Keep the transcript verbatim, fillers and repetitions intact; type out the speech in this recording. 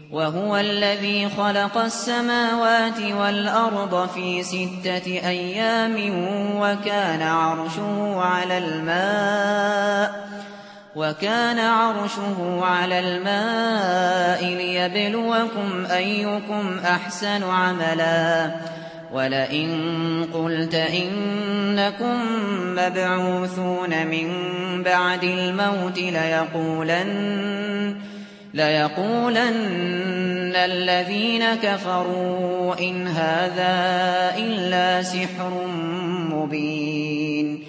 وهو الذي خلق السماوات والأرض في ستة أيام وكان عرشه على الماء وكان عرشه على الماء ليبلوكم أيكم أحسن عملا ولئن قلت إنكم مبعوثون من بعد الموت ليقولن ليقولن الذين كفروا إن هذا إلا سحر مبين